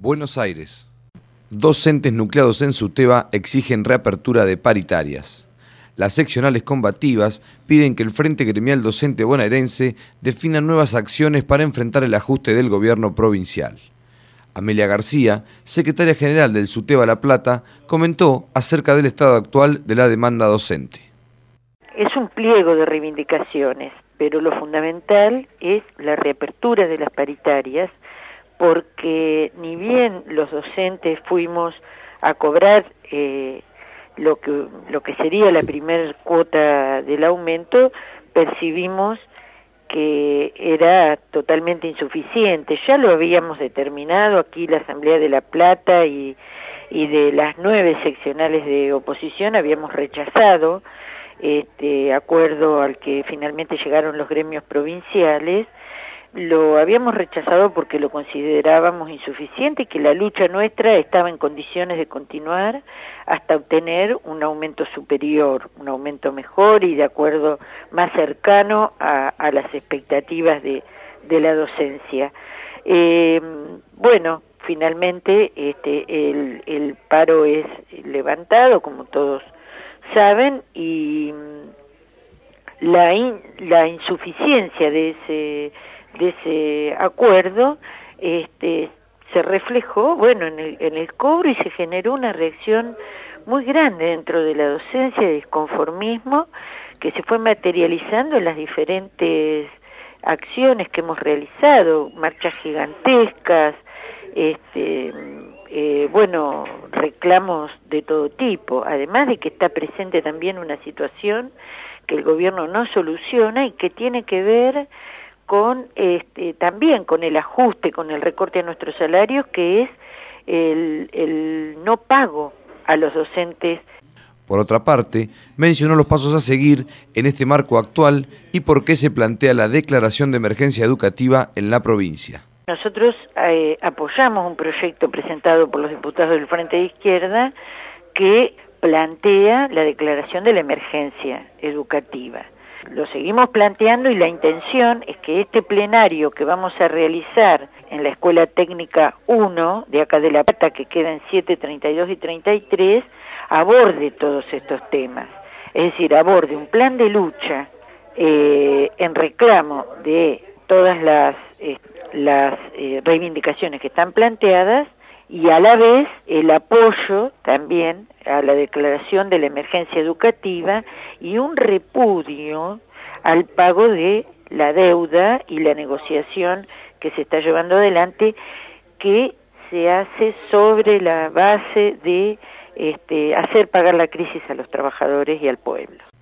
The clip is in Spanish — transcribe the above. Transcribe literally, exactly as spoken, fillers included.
Buenos Aires. Docentes nucleados en SUTEBA exigen reapertura de paritarias. Las seccionales combativas piden que el Frente Gremial Docente Bonaerense defina nuevas acciones para enfrentar el ajuste del gobierno provincial. Amelia García, secretaria general del SUTEBA La Plata, comentó acerca del estado actual de la demanda docente. Es un pliego de reivindicaciones, pero lo fundamental es la reapertura de las paritarias, porque ni bien los docentes fuimos a cobrar eh, lo que lo que sería la primer cuota del aumento, percibimos que era totalmente insuficiente. Ya lo habíamos determinado aquí la Asamblea de La Plata y, y de las nueve seccionales de oposición habíamos rechazado este acuerdo al que finalmente llegaron los gremios provinciales. Lo habíamos rechazado porque lo considerábamos insuficiente y que la lucha nuestra estaba en condiciones de continuar hasta obtener un aumento superior, un aumento mejor y de acuerdo más cercano a, a las expectativas de, de la docencia. Eh, bueno, finalmente este, el, el paro es levantado, como todos saben, y la, in, la insuficiencia de ese de ese acuerdo este se reflejó bueno en el, en el cobro y se generó una reacción muy grande dentro de la docencia de disconformismo que se fue materializando en las diferentes acciones que hemos realizado, marchas gigantescas, este eh, bueno, reclamos de todo tipo, además de que está presente también una situación que el gobierno no soluciona y que tiene que ver con este, también con el ajuste, con el recorte a nuestros salarios, que es el, el no pago a los docentes. Por otra parte, mencionó los pasos a seguir en este marco actual y por qué se plantea la declaración de emergencia educativa en la provincia. Nosotros eh, apoyamos un proyecto presentado por los diputados del Frente de Izquierda que plantea la declaración de la emergencia educativa. Lo seguimos planteando y la intención es que este plenario que vamos a realizar en la Escuela Técnica uno de acá de La Plata, que queda en siete, treinta y dos y treinta y tres, aborde todos estos temas. Es decir, aborde un plan de lucha eh, en reclamo de todas las, eh, las eh, reivindicaciones que están planteadas y a la vez el apoyo también a la declaración de la emergencia educativa y un repudio al pago de la deuda y la negociación que se está llevando adelante, que se hace sobre la base de este, hacer pagar la crisis a los trabajadores y al pueblo.